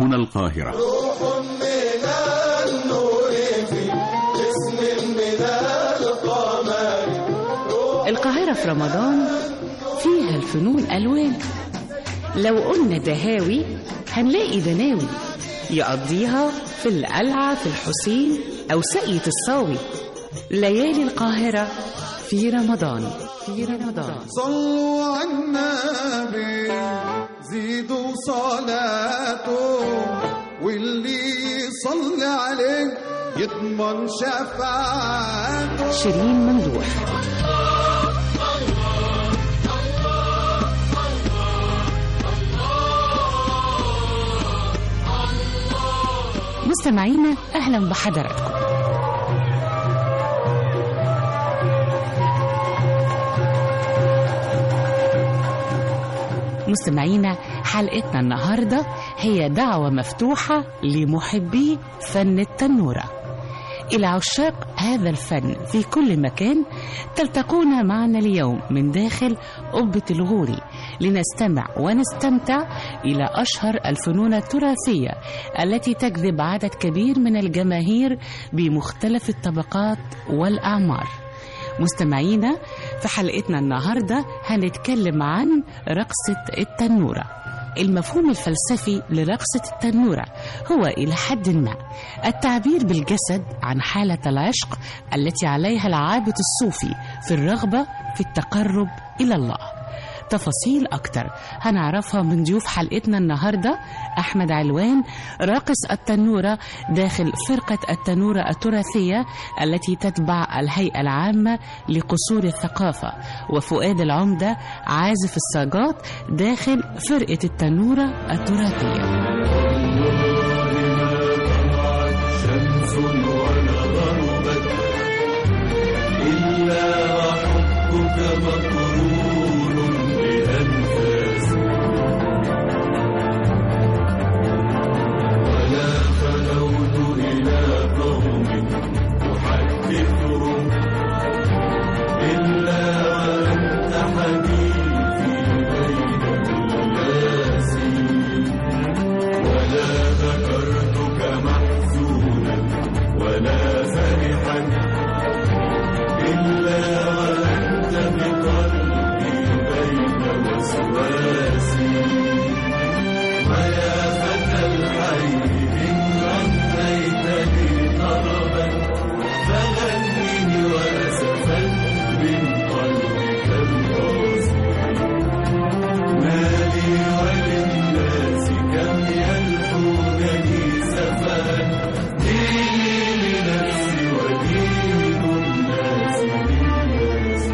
هنا القاهرة. روح من النور في جسم من القمر. القاهرة في رمضان فيها الفنون ألوان. لو قلنا دهاوي هنلاقي دناوي يقضيها في القلعة في الحسين أو ساقية الصاوي. ليالي القاهرة في رمضان. صلوا على النبي زيدوا صلاته، واللي يصلي عليه يضمن شفاعته. شيرين ممدوح. مستمعينا أهلا بحضراتكم. مستمعينا حلقتنا النهاردة هي دعوة مفتوحة لمحبي فن التنورة. إلى عشاق هذا الفن في كل مكان تلتقون معنا اليوم من داخل قبة الغوري لنستمع ونستمتع إلى أشهر الفنون التراثية التي تجذب عدد كبير من الجماهير بمختلف الطبقات والأعمار. مستمعينا في حلقتنا النهاردة هنتكلم عن رقصة التنورة. المفهوم الفلسفي لرقصة التنورة هو إلى حد ما التعبير بالجسد عن حالة العشق التي عليها العابد الصوفي في الرغبة في التقرب إلى الله. تفاصيل أكتر هنعرفها من ضيوف حلقتنا النهاردة. أحمد علوان راقص التنورة داخل فرقة التنورة التراثية التي تتبع الهيئة العامة لقصور الثقافة، وفؤاد العمدة عازف الصاجات داخل فرقة التنورة التراثية. شمس ولا ضربت إلا وحبك مقرون بأنفاس، ولا خلوت إلى قوم أحدثهم إلا وأنت حبيبي بين الناس، ولا ذكرتك محزونا ولا فرحا إلا وأنت بقلبي بين وسواسي، ويا فتى الحي إن غنيت لي طربا فغنني وأسفا من قلبك القاسي، ما لي وللناس كم يلحونني سفها، ديني لنفسي ودين الناس للناس.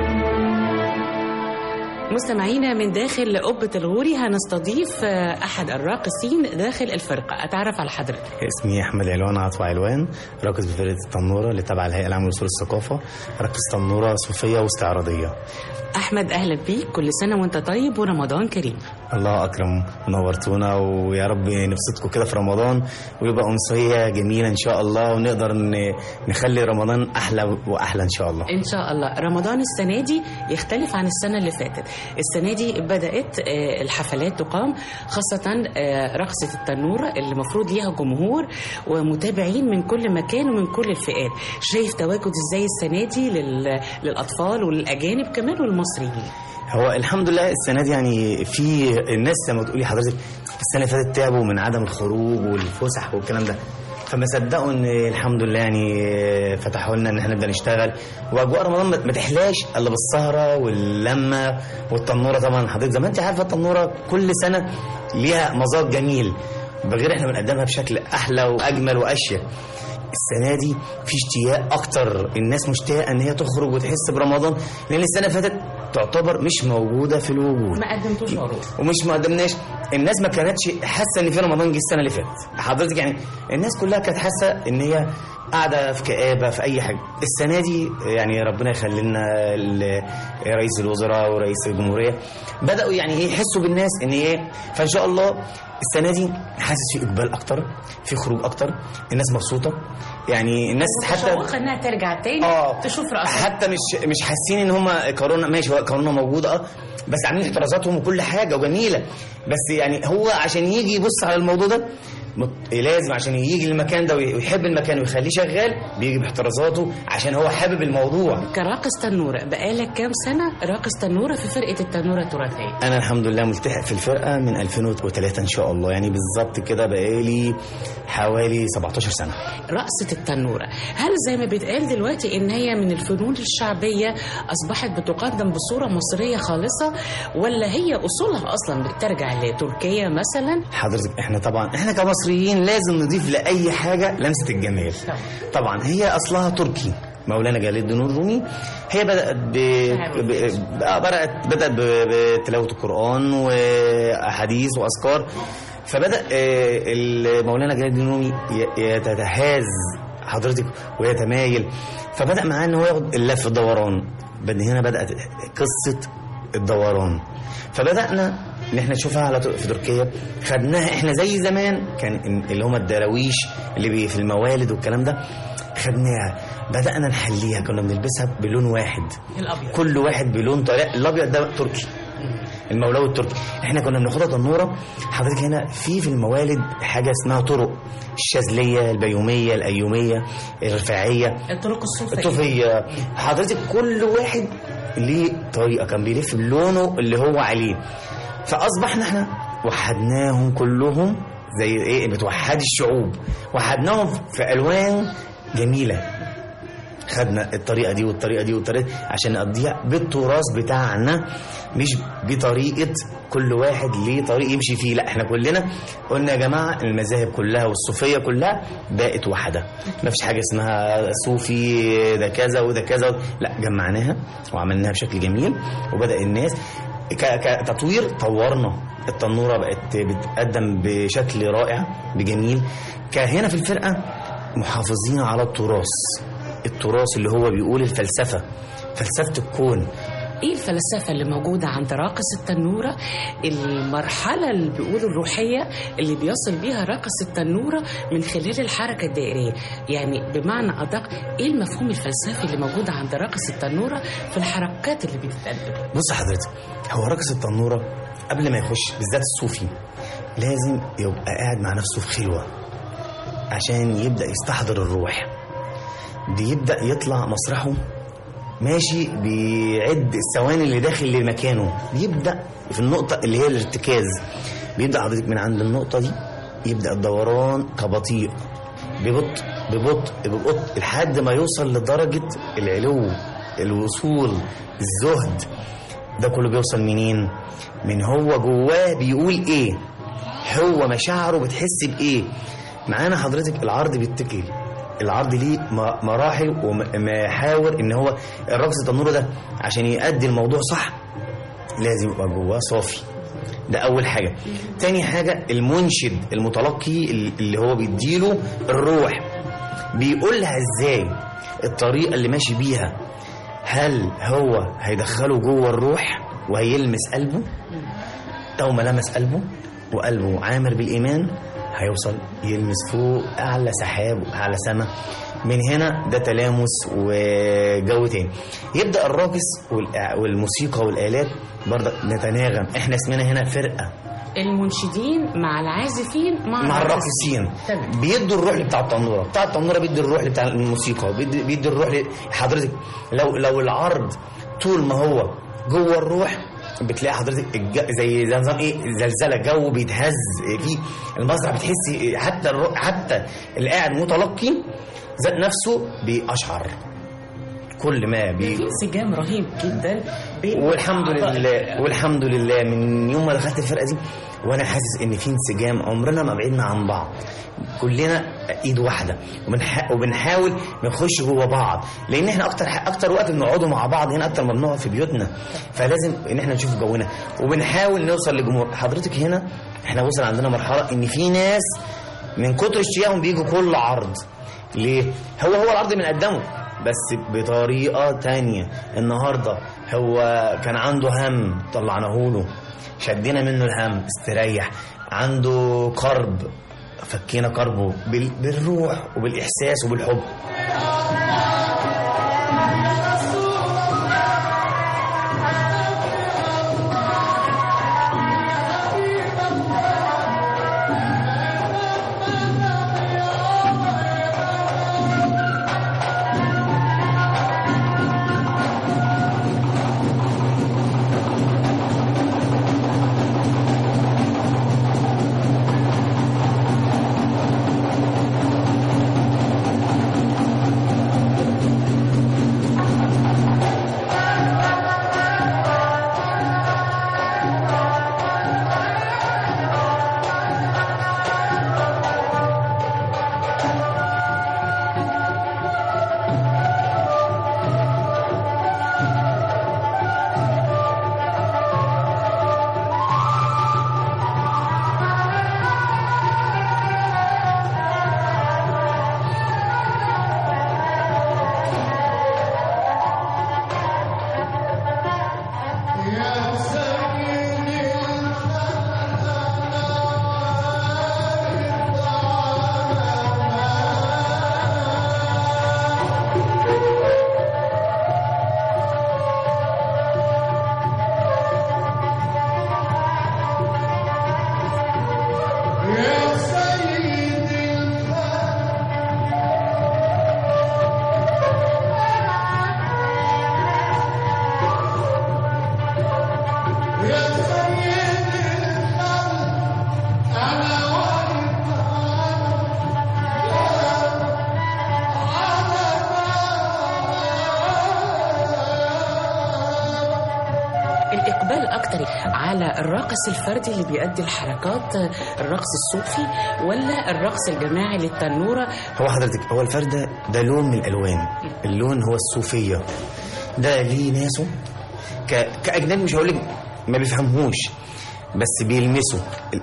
مستمعينا من داخل قبة الغوري هنستضيف أحد الراقصين داخل الفرقة. أتعرف على حضرتك. اسمي أحمد علوان عطوة علوان، راقص بفرقة التنورة اللي تبع الهيئة العامة لأصول الثقافة، راقص تنورة صوفية واستعراضية. أحمد أهلا بيك، كل سنة وأنت طيب ورمضان كريم. الله أكرم، نورتونا، ويا رب نبسطكم كده في رمضان ويبقى أمسية جميلة إن شاء الله، ونقدر نخلي رمضان أحلى وأحلى إن شاء الله. إن شاء الله. رمضان السنة دي يختلف عن السنة اللي فاتت. السنة دي بدأت الحفلات تقام، خاصة رقصة التنورة اللي المفروض ليها جمهور ومتابعين من كل مكان ومن كل الفئات. شايف تواجد إزاي السنة دي للأطفال وللأجانب كمان والمصريين؟ هو الحمد لله السنة دي يعني في الناس زي ما تقولي حضرتك السنة اللي فاتت تعبوا من عدم الخروج والفسح والكلام ده، فما صدقوا ان الحمد لله يعني فتحوا لنا ان احنا نبدا نشتغل، واجواء رمضان ما تحلاش الا بالسهره واللمه والتنوره. طبعا حضرتك زي ما انت عارفه التنوره كل سنه ليها مذاق جميل، بغير احنا بنقدمها بشكل احلى واجمل واشيك. السنه دي في اشتياق اكتر، الناس مشتاقه ان هي تخرج وتحس برمضان، لان السنه اللي فاتت تعتبر مش موجوده في الوجود، ما قدمتوش عروض ومش ما قدمناش. الناس ما كانتش حاسه ان في رمضان جه السنه اللي فاتت حضرتك، يعني الناس كلها كانت حاسه ان هي قاعده في كآبه في اي حاجه. السنه دي يعني ربنا يخلي لنا رئيس الوزراء ورئيس الجمهوريه بداوا يعني ايه يحسوا بالناس ان ايه، فان شاء الله السنه دي حاسس في اقبال اكتر، في خروج اكتر، الناس مبسوطه، يعني الناس حتى انها ترجع تاني تشوف رأسها، حتى مش حاسين ان هم كورونا ماشي، هو كورونا موجوده بس عاملين احترازاتهم وكل حاجه وجميله، بس يعني هو عشان يجي يبص على الموضوع ده لازم عشان يجي المكان ده ويحب المكان ويخليه شغال بيجي باحترازاته عشان هو حابب الموضوع. كراقص تنورة بقالك كام سنة راقص تنورة في فرقة التنورة التراثية؟ أنا الحمد لله ملتحق في الفرقة من 2003 إن شاء الله، يعني بالظبط كده بقالي حوالي 17 سنة. رقصة التنورة هل زي ما بيتقال دلوقتي إن هي من الفنون الشعبية أصبحت بتقدم بصورة مصرية خالصة، ولا هي أصولها أصلا بترجع لتركيا مثلا؟ حضرتك احنا طبعا احنا كمصريين لازم نضيف لأي حاجة لمسة الجمال. طبعا هي أصلها تركي، مولانا جلال الدين الرومي. هي بدأت بدأت بتلاوة القرآن وأحاديث وأذكار، فبدأ مولانا جلال الدين الرومي يتهاز حضرتك ويتمايل، فبدأ معاه إن هو ياخد اللف الدوران. هنا بدأت قصة الدوران، فبدأنا ان احنا نشوفها في تركيا، خدناها احنا زي زمان كان اللي هم الدراويش اللي في الموالد والكلام ده، خدناها بدأنا نحليها، كنا بنلبسها بلون واحد الأبيض. كل واحد بلون طريق، الابيض ده تركي المولوي التركي. احنا كنا بناخدها تنوره حضرتك. هنا في الموالد حاجه اسمها طرق الشاذليه، البيوميه، الايوميه، الرفاعيه، الطرق الصوفيه حضرتك. كل واحد ليه طريقه كان بيلف بلونه اللي هو عليه، فاصبحنا احنا وحدناهم كلهم زي ايه بتوحد الشعوب، وحدناهم في الوان جميله. خدنا الطريقه دي والطريقه دي والطريقه عشان نقضيها بالتراث بتاعنا، مش بطريقه كل واحد ليه طريق يمشي فيه. لا احنا كلنا قلنا يا جماعه المذاهب كلها والصوفيه كلها بقت واحده، ما فيش حاجه اسمها صوفي ده كذا وده كذا، لا جمعناها وعملناها بشكل جميل. وبدا الناس كتطوير، طورنا التنوره بقت بتقدم بشكل رائع بجميل. هنا في الفرقه محافظين على التراث اللي هو بيقول الفلسفة، فلسفة الكون. ايه الفلسفة اللي موجودة عند راقص التنورة؟ المرحلة اللي بيقولوا الروحية اللي بيصل بيها راقص التنورة من خلال الحركة الدائرية، يعني بمعنى أدق ايه المفهوم الفلسفي اللي موجود عند راقص التنورة في الحركات اللي بتتقدم؟ بص حضرتك، هو راقص التنورة قبل ما يخش بالذات الصوفي لازم يبقى قاعد مع نفسه في خلوة عشان يبدأ يستحضر الروح. بيبدأ يطلع مسرحه ماشي، بيعد الثواني اللي داخل لمكانه، بيبدأ في النقطة اللي هي الارتكاز. بيبدأ حضرتك من عند النقطة دي يبدأ الدوران كبطيء، ببطء لحد ما يوصل لدرجة العلو، الوصول، الزهد. ده كله بيوصل منين؟ من هو جواه بيقول ايه، هو مشاعره بتحس بايه. معانا حضرتك العرض بيتكل، العرض ليه مراحل ومحاور. ان هو الرقص التنورة ده عشان يؤدي الموضوع صح لازم يبقى جواه صافي، ده اول حاجة. تاني حاجة المنشد المتلقي اللي هو بيديله الروح، بيقولها ازاي، الطريقة اللي ماشي بيها، هل هو هيدخله جوه الروح وهيلمس قلبه؟ او ما لمس قلبه وقلبه عامر بالإيمان هيوصل يلمس فوق أعلى سحاب وأعلى سما. من هنا ده تلامس وجو تاني. يبدأ الراقص والموسيقى والآلات برضه نتناغم. احنا اسمنا هنا فرقة، المنشدين مع العازفين مع الراقصين، بيدوا الروح بتاع التنورة. بتاع التنورة بيدي الروح بتاع الموسيقى، بيدي الروح حضرتك. لو العرض طول ما هو جوه الروح بتلاقي حضرتك زي نظام ايه، زلزله، جو بيتهز في المسرح، بتحسي حتى اللي قاعد متلقي ذات نفسه بيقشعر. كل ما في انسجام رهيب جدا والحمد لله من يوم ما دخلت الفرقه دي وانا حاسس ان في انسجام، عمرنا ما بعدنا عن بعض، كلنا ايد واحده، وبنحاول نخش جوه بعض، لان احنا اكتر وقت بنقعدوا مع بعض هنا اكتر ما بنقعد في بيوتنا، فلازم ان احنا نشوف جونا وبنحاول نوصل لجمهور. حضرتك هنا احنا وصل عندنا مرحله ان في ناس من كتر اشتياقهم بيجوا كل عرض. ليه؟ هو العرض بنقدمه بس بطريقه تانية. النهارده هو كان عنده هم، طلعناه له، شدينا منه الهم، استريح. عنده كرب، فكينا كربه بالروح وبالإحساس وبالحب. على الراقص الفردي اللي بيؤدي الحركات، الرقص الصوفي، ولا الرقص الجماعي للتنورة؟ هو حضرتك هو الفردة ده لون من الألوان، اللون هو الصوفية، ده ليه ناسه كأجنبي مش هقولك ما بيفهمهوش، بس بيلمسوا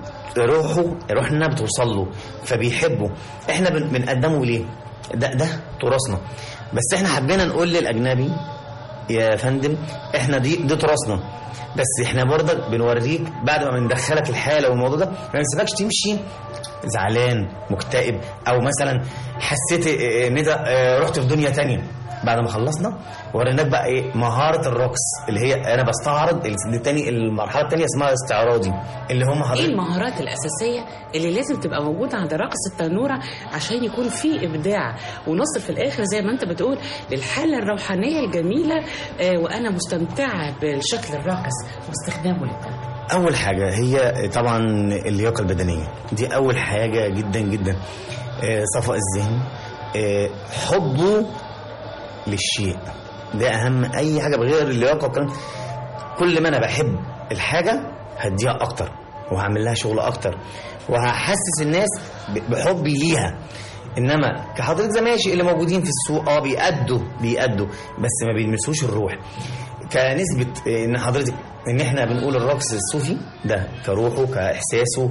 روحنا بتوصل له فبيحبوا. احنا بنقدمه ليه؟ ده تراثنا، بس احنا حبينا نقول للأجنبي يا فندم احنا دي تراثنا، بس احنا برضك بنوريك بعد ما بندخلك الحالة والموضوع ده ما نسيبكش تمشي زعلان مكتئب، او مثلا حسيت ان ده رحت في دنيا تانية. بعد ما خلصنا وريناك بقى ايه مهارة الرقص اللي هي انا بستعرض التاني، المرحلة التانية اسمها استعراضي، اللي هم ايه المهارات الأساسية اللي لازم تبقى موجودة عند راقص التنورة عشان يكون في إبداع ونصل في الآخر زي ما انت بتقول للحالة الروحانية الجميلة، وأنا مستمتعة بالشكل الراقص واستخدامه للتنورة؟ أول حاجة هي طبعا اللياقة البدنية، دي أول حاجة جدا جدا. صفاء الذهن، حبه للشيء، ده أهم أي حاجة. بغير اللياقة والكلام، كل ما أنا بحب الحاجة هديها أكتر وهعمل لها شغل أكتر وهحسس الناس بحبي ليها. إنما كحضرتك زي ماشي اللي موجودين في السوق بيأدوا بس ما بيلمسوش الروح. كنسبة إن حضرتك إن إحنا بنقول الرقص الصوفي ده كروحه كإحساسه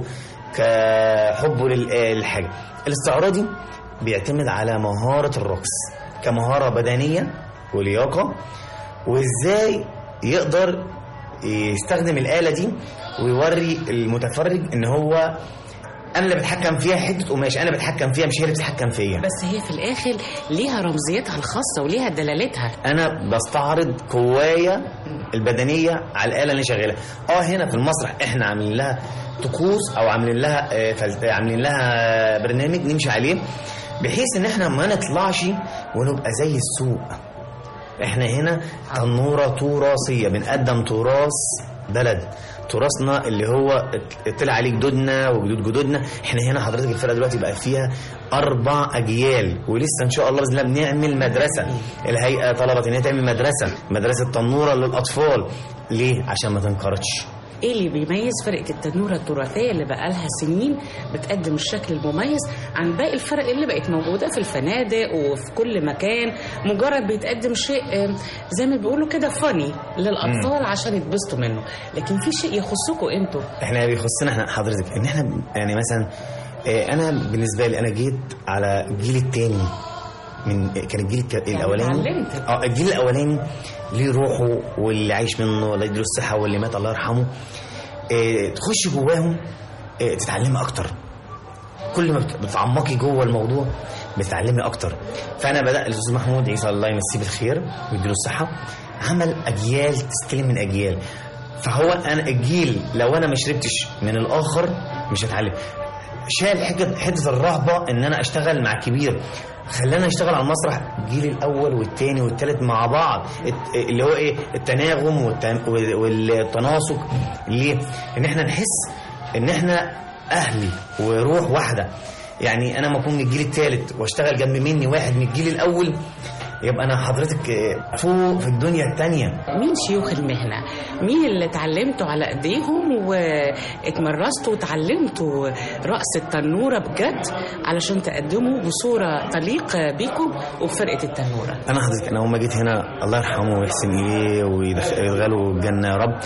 كحبه للحاجة. الاستعراضي بيعتمد على مهارة الرقص كمهارة بدنية ولياقة، وإزاي يقدر يستخدم الآلة دي ويوري المتفرج إن هو أنا اللي بتحكم فيها، حتة قماش أنا بتحكم فيها مش هي اللي بتتحكم فيا. بس هي في الآخر ليها رمزيتها الخاصة وليها دلالتها. أنا بستعرض قوايا البدنية على الآلة اللي شغالة. هنا في المسرح إحنا عاملين لها طقوس أو عاملين لها برنامج نمشي عليه بحيث إن إحنا ما نطلعش ونبقى زي السوق. إحنا هنا تنورة تراثية، بنقدم تراث بلد، تراثنا اللي هو طلع عليه جدودنا وجدود جدودنا. احنا هنا حضرتك الفرقه دلوقتي بقى فيها 4 أجيال، ولسه ان شاء الله باذن الله بنعمل مدرسه. الهيئه طلبت ان هي تعمل مدرسه تنوره للاطفال. ليه؟ عشان ما تنقرضش. ايه اللي بيميز فرقه التنوره التراثيه اللي بقى لها سنين بتقدم الشكل المميز عن باقي الفرق اللي بقت موجوده في الفنادق وفي كل مكان، مجرد بيتقدم شيء زي ما بيقولوا كده فاني للاطفال عشان يتبسطوا منه، لكن في شيء يخصكم انتوا؟ احنا بيخصنا احنا حضرتك ان احنا يعني مثلا انا بالنسبه لي انا جيت على الجيل الثاني كان الجيل الاولاني. الجيل الاولاني ليه روحه واللي عايش منه الله يديله الصحه واللي مات الله يرحمه. تخش جواهم تتعلمي اكتر، كل ما بتعمقي جوه الموضوع بتتعلمي اكتر. فانا بدأ الاستاذ محمود عيسى الله يمسيه بالخير ويديله الصحه عمل اجيال تستلم من اجيال. فهو انا الجيل لو انا ما شربتش من الاخر مش هتعلم. شال حته الرهبه ان انا اشتغل مع كبير، خلانا نشتغل على المسرح الجيل الاول والثاني والثالث مع بعض، اللي هو ايه التناغم والتناسق. ليه؟ ان احنا نحس ان احنا اهل وروح واحده. يعني انا ما اكون من الجيل الثالث واشتغل جنب مني واحد من الجيل الاول، يبقى انا حضرتك فوق في الدنيا الثانيه. مين شيوخ المهنه؟ مين اللي اتعلمتوا على ايديهم واتمرستوا وتعلمتوا رقص التنوره بجد علشان تقدموا بصوره تليق بيكم وبفرقه التنوره؟ انا حضرتك انا لما جيت هنا الله يرحمه ويحسن اليه ويدخله الجنه يا رب،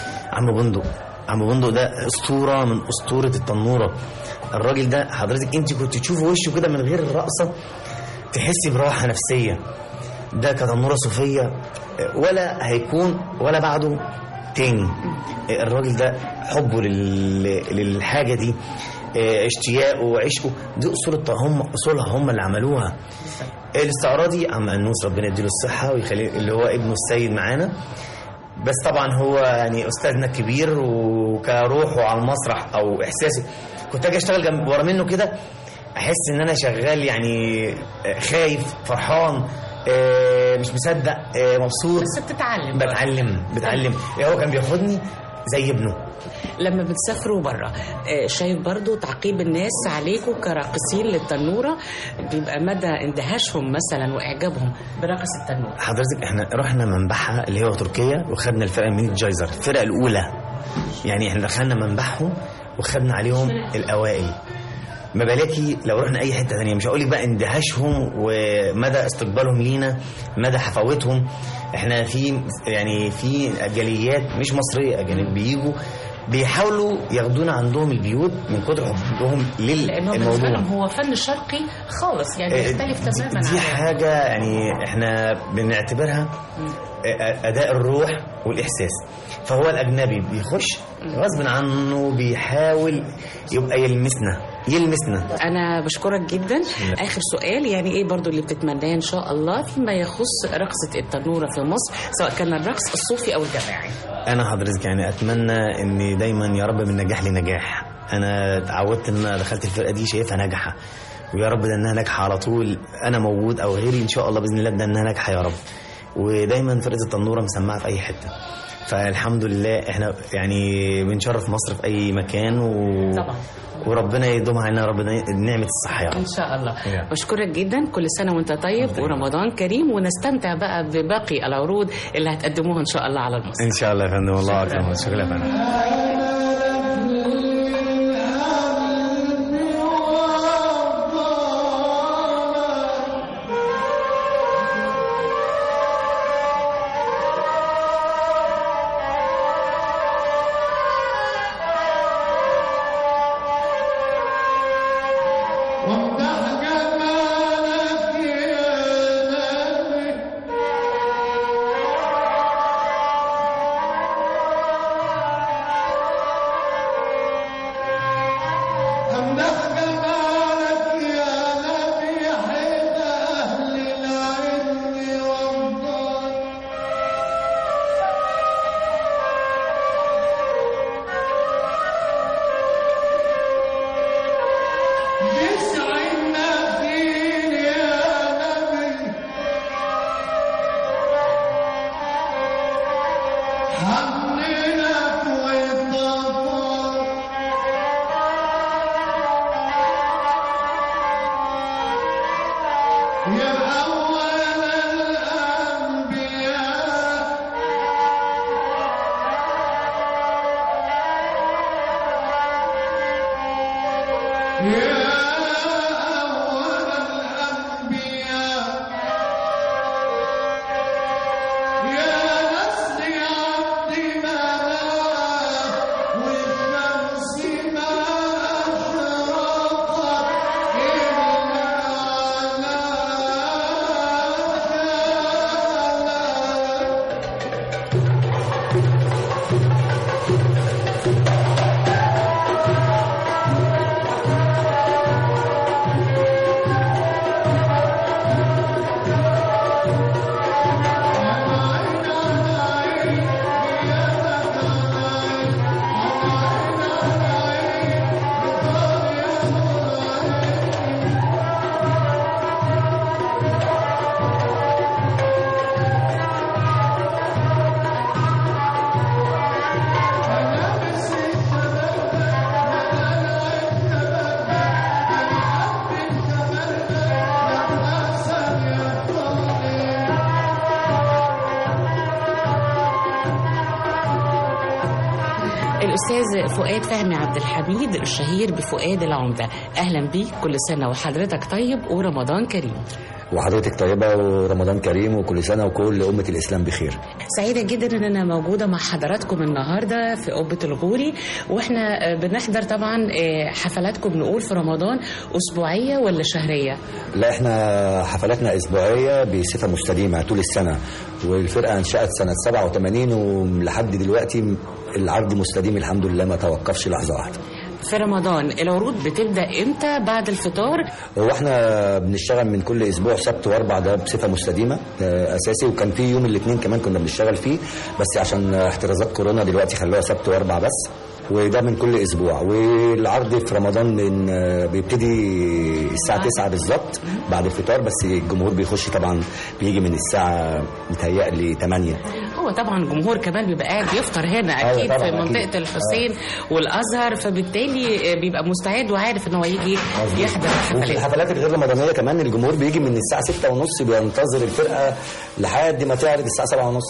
عم بندق ده اسطوره من اسطوره التنوره. الراجل ده حضرتك انت كنت تشوفي وشه كده من غير الرقصه تحسي براحه نفسيه. ده كتنورة صوفية ولا هيكون ولا بعده تاني. الراجل ده حبه للحاجة دي، اشتياقه وعشقه، دي أصولها هم اللي عملوها. الاستعراضي عم أنوس ربنا يديله الصحة ويخليه اللي هو ابنه السيد معانا، بس طبعا هو يعني أستاذنا الكبير وكروحه على المسرح أو إحساسه كنت أجي أشتغل جنب ورا منه كده أحس إن أنا شغال يعني خايف فرحان مش مصدق مبسوط. بس بتتعلم. بتعلم. هو كان بياخدني زي ابنه. لما بتسافروا بره شايف برضو تعقيب الناس عليكم كراقصين للتنوره بيبقى مدى اندهاشهم مثلا واعجابهم برقص التنوره؟ حضرتك احنا رحنا منبعها اللي هو تركيا وخدنا الفرقه من جايزر، الفرقه الاولى يعني احنا دخلنا منبعهم وخدنا عليهم الاوائل. ما بالكي لو رحنا اي حته ثانيه، مش هقول لك بقى اندهاشهم ومدى استقبالهم لينا، مدى حفاوتهم. احنا في يعني في جاليات مش مصريه، اجانب بيجوا بيحاولوا ياخدونا عندهم البيوت من كتر حبهم للموضوع. لانه هو فن شرقي خالص، يعني يختلف تماما. دي حاجه يعني احنا بنعتبرها اداء الروح والاحساس. فهو الاجنبي بيخش غصب عنه بيحاول يبقى يلمسنا. انا بشكرك جدا. اخر سؤال، يعني ايه برضو اللي بتتمناه ان شاء الله فيما يخص رقصة التنورة في مصر، سواء كان الرقص الصوفي او الجماعي؟ انا حضرتك يعني اتمنى ان دايما يا رب من نجاح لنجاح. انا اتعودت ان انا دخلت الفرقة دي شايفها ناجحة، ويا رب ده انها ناجحة على طول، انا موجود او غيري ان شاء الله باذن الله ده انها ناجحة يا رب. ودايما فرقة التنورة مسمعة في اي حتة، فالحمد لله احنا يعني بنشرف مصر في اي مكان طبعا. وربنا يدوم علينا ربنا نعمة الصحة يا رب ان شاء الله. بشكرك جدا، كل سنة وانت طيب ورمضان كريم، ونستمتع بقى بباقي العروض اللي هتقدموها ان شاء الله على المسرح. ان شاء الله يا فندم. والله اكرم. شكرا يا فندم. الأستاذ فؤاد فهمي عبد الحميد الشهير بفؤاد العمدة، أهلا بيك، كل سنة وحضرتك طيب ورمضان كريم. وحضرتك طيبة ورمضان كريم وكل سنة وكل أمة الإسلام بخير. سعيدة جدا أن أنا موجودة مع حضراتكم النهاردة في قبة الغوري، وإحنا بنحضر طبعا حفلاتكم نقول في رمضان أسبوعية ولا شهرية؟ لا، إحنا حفلاتنا أسبوعية بصفة مستديمة طول السنة، والفرقة انشأت سنة 87 ولحد دلوقتي العرض مستديم الحمد لله، ما توقفش لحظة واحدة. في رمضان العروض بتبدأ امتى؟ بعد الفطار؟ هو احنا بنشتغل من كل اسبوع سبت واربع، ده بصفه مستديمه اساسي، وكان في يوم الاثنين كمان كنا بنشتغل فيه، بس عشان احترازات كورونا دلوقتي خلوها سبت واربع بس، وده من كل اسبوع. والعرض في رمضان من بيبتدي الساعه 9 بالظبط بعد الفطار، بس الجمهور بيخش طبعا بيجي من الساعه متهيألي 8. هو طبعا الجمهور كمان بيبقى قاعد يفطر هنا اكيد في منطقه أكيد. الحسين والازهر، فبالتالي بيبقى مستعد وعارف ان هو يجي يحضر الحفلات. الحفلات الغير رمضانيه كمان الجمهور بيجي من الساعه 6:30 بينتظر الفرقه لحد ما تعرض الساعه 7:30.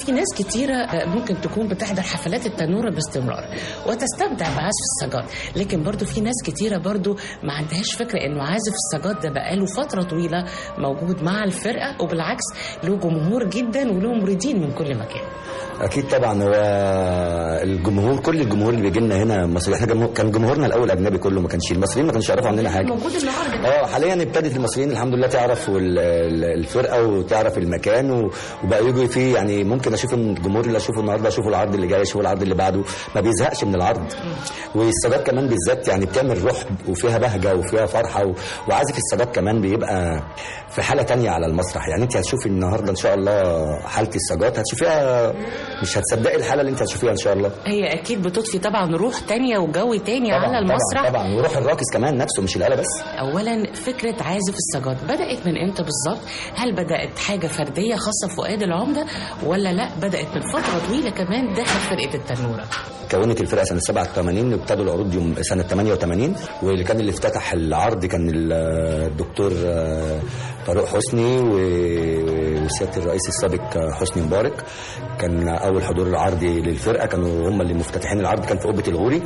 في ناس كتيرة ممكن تكون بتحضر حفلات التنورة باستمرار وتستمتع بعزف السجات، لكن برضو في ناس كتيرة برضو ما عندهاش فكرة انه عازف السجات ده بقاله فترة طويلة موجود مع الفرقة، وبالعكس له جمهور جدا وله مريدين من كل مكان. اكيد طبعا. هو الجمهور، كل الجمهور اللي بيجي لنا هنا مصري، احنا كان جمهورنا الاول اجنبي كله، ما كانش المصريين ما كانش يعرفوا عننا حاجه. موجود النهارده حاليا ابتدت المصريين الحمد لله تعرف الفرقه وتعرف المكان وبقى يجوا فيه. يعني ممكن اشوف الجمهور اللي اشوفه النهارده اشوفه العرض اللي جاي، اشوفه العرض اللي بعده، ما بيزهقش من العرض. والسجات كمان بالذات يعني بتعمل روح وفيها بهجه وفيها فرحه وعازف السجات كمان بيبقى في حاله تانية على المسرح. يعني انت هتشوفي النهارده ان شاء الله حاله السجات هتشوفيها مش هتصدقي الحاله اللي انت هتشوفيها ان شاء الله. هي اكيد بتضفي طبعا روح تانية وجو تاني على المسرح طبعا وروح الراقص كمان نفسه مش الآلة بس. اولا فكره عازف السجات بدات من امتى بالظبط؟ هل بدات حاجه فرديه خاصه بفؤاد العمده ولا لا بدات من فتره طويله كمان داخل فرقه التنوره؟ كونت الفرقه سنه 87 وابتدوا العروض يوم سنه 88، واللي كان اللي افتتح العرض كان الدكتور فاروق حسني وسياده الرئيس السابق حسني مبارك. كان اول حضور العرضي للفرقه، كانوا هم اللي مفتتحين العرض، كان في قبه الغوري.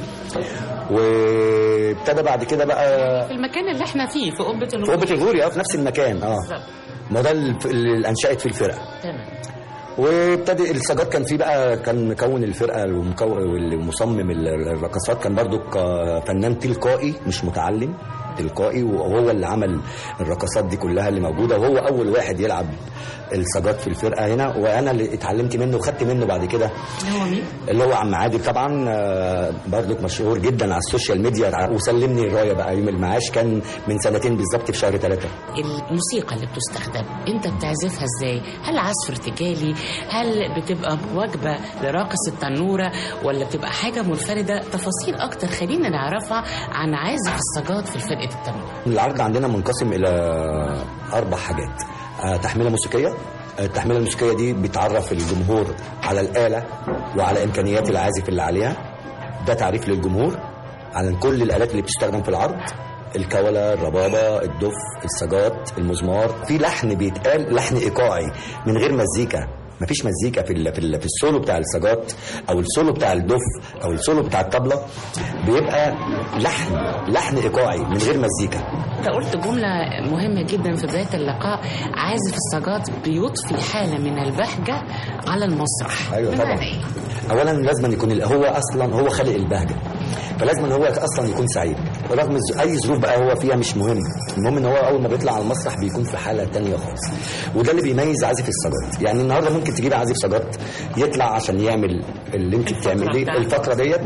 وابتدى بعد كده بقى في المكان اللي احنا فيه في قبه الغوري. في قبه الغوري في نفس المكان. ما ده اللي انشأت فيه الفرقه. تمام. وابتدى السجات كان فيه بقى، كان مكون الفرقه والمصمم الرقصات كان برضو فنان تلقائي مش متعلم، تلقائي، وهو اللي عمل الرقصات دي كلها اللي موجوده، وهو اول واحد يلعب السجات في الفرقه هنا، وانا اللي اتعلمت منه وخدت منه بعد كده. اللي هو مين؟ اللي هو عم عادل طبعا، برضو مشهور جدا على السوشيال ميديا، وسلمني الرايه بقى يوم المعاش، كان من سنتين بالظبط في شهر 3. الموسيقى اللي بتستخدم انت بتعزفها ازاي؟ هل عزف ارتجالي؟ هل بتبقى واجبه لراقص التنوره ولا بتبقى حاجه منفرده؟ تفاصيل اكتر خلينا نعرفها عن عازف السجات في فرقه التنوره. العرض عندنا منقسم الى 4 حاجات. تحميله موسيقيه. التحميله الموسيقيه دي بتعرف الجمهور على الآلة وعلى امكانيات العازف اللي عليها، ده تعريف للجمهور عن كل الآلات اللي بتستخدم في العرض، الكولة، الربابة، الدف، السجات، المزمار. في لحن بيتقال لحن إيقاعي من غير مزيكا، مفيش مزيكا في السولو بتاع السجات او السولو بتاع الدف او السولو بتاع الطبلة، بيبقى لحن ايقاعي من غير مزيكا. انت قلت جملة مهمة جدا في بداية اللقاء، عازف السجات بيضفي حالة من البهجة على المسرح. ايوه طبعا. اولا لازم يكون هو اصلا هو خالق البهجة، فلازم هو اصلا يكون سعيد رغم اي ظروف بقى هو فيها، مش مهم. المهم ان هو اول ما بيطلع على المسرح بيكون في حالة تانية خالص، وده اللي بيميز عازف السجات. يعني النهارده ممكن تجيب عازف سجات يطلع عشان يعمل اللي انت بتعمليه الفترة ديت،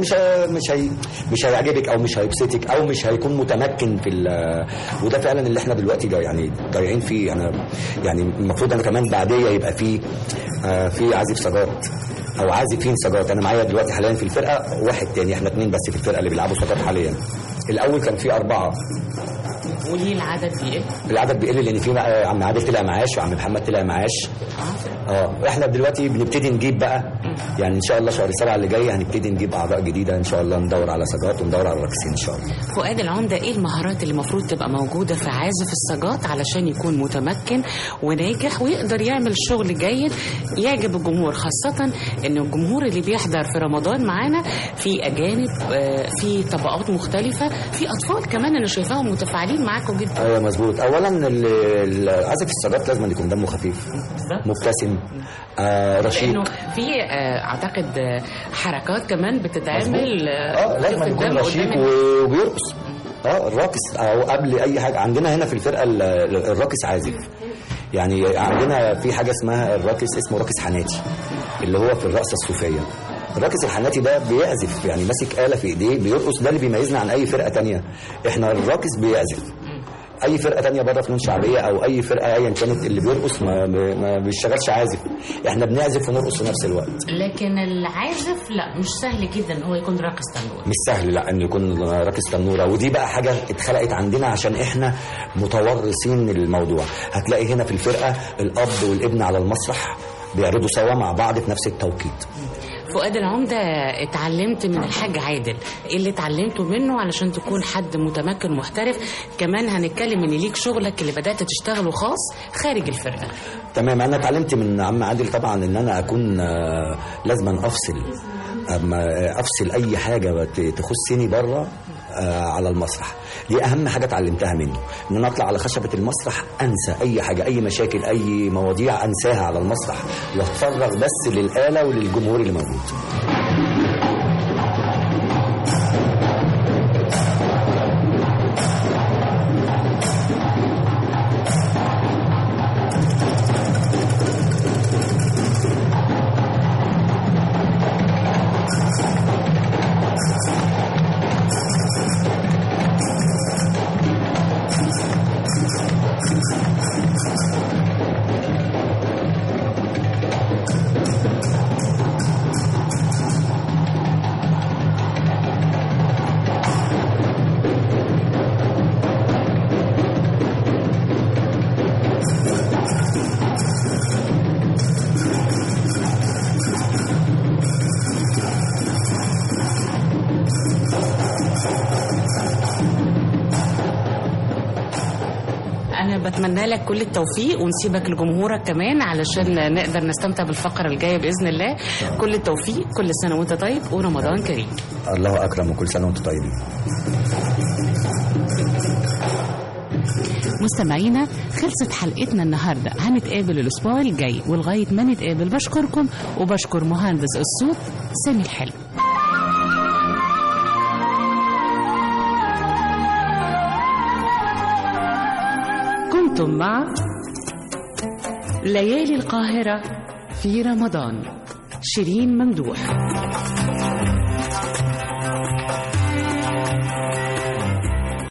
مش هيعجبك او مش هيبسطك او مش هيكون متمكن في وده فعلا اللي احنا دلوقتي يعني ضايعين فيه. انا يعني المفروض انا كمان بعديه يبقى في عازف سجات او عازفين سجات. انا معايا دلوقتي حاليا في الفرقه واحد تاني، احنا 2 بس في الفرقه اللي بيلعبوا سجات حاليا. الاول كان في 4. وليه العدد بيقل؟ العدد بيقل لان في عم عادل طلع معاش وعم محمد طلع معاش. احنا دلوقتي بنبتدي نجيب بقى، يعني ان شاء الله شهر 7 اللي جاي هنبتدي نجيب اعضاء جديده ان شاء الله، ندور على سجات وندور على راقصين ان شاء الله. فؤاد العمده، ايه المهارات اللي المفروض تبقى موجوده في عازف السجات علشان يكون متمكن وناجح ويقدر يعمل شغل جيد يعجب الجمهور، خاصه ان الجمهور اللي بيحضر في رمضان معانا في اجانب، في طبقات مختلفه، في اطفال كمان انا شايفاهم متفاعلين معاكم جدا. ايوه مظبوط. اولا عازف السجات لازم يكون دمه خفيف، مبتسم، رشيق. لانه في اعتقد حركات كمان بتتعمل لازم يكون رشيق وبيرقص. الراقص او قبل اي حاجه عندنا هنا في الفرقه الراقص عازف. يعني عندنا في حاجه اسمها الراقص، اسمه راقص حناتي اللي هو في الرقصه الصوفيه. الراقص الحناتي ده بيعزف، يعني ماسك آلة في ايديه بيرقص، ده اللي بيميزنا عن اي فرقه تانية. احنا الراقص بيعزف، اي فرقه تانية بره فنون شعبيه او اي فرقه ايا كانت اللي بيرقص ما بيشتغلش عازف. احنا بنعزف ونرقص في نفس الوقت. لكن العازف لا، مش سهل جدا ان هو يكون راقص تنوره. مش سهل لا انه يكون راقص تنوره، ودي بقى حاجه اتخلقت عندنا عشان احنا متورثين الموضوع. هتلاقي هنا في الفرقه الاب والابن على المسرح بيعرضوا سوا مع بعض في نفس التوقيت. فؤاد العمدة اتعلمت من الحاج عادل، ايه اللي اتعلمته منه علشان تكون حد متمكن محترف؟ كمان هنتكلم ان ليك شغلك اللي بدأت تشتغله خاص خارج الفرقة. تمام. انا اتعلمت من عم عادل طبعا ان انا اكون لازما افصل اي حاجه تخصني بره على المسرح. دي اهم حاجه اتعلمتها منه، ان انا اطلع على خشبه المسرح انسى اي حاجه، اي مشاكل، اي مواضيع انساها على المسرح، واتفرغ بس للآلة وللجمهور اللي موجود. بتمنى لك كل التوفيق، ونسيبك لجمهورك كمان علشان نقدر نستمتع بالفقرة الجاية بإذن الله. كل التوفيق، كل سنة وانت طيب، ورمضان كريم. الله أكرم، وكل سنة وانتم طيبين. مستمعينا، خلصت حلقتنا النهاردة، هنتقابل الأسبوع الجاي، ولغاية ما نتقابل بشكركم وبشكر مهندس الصوت سامي الحلو. كنتم مع ليالي القاهرة في رمضان، شيرين ممدوح.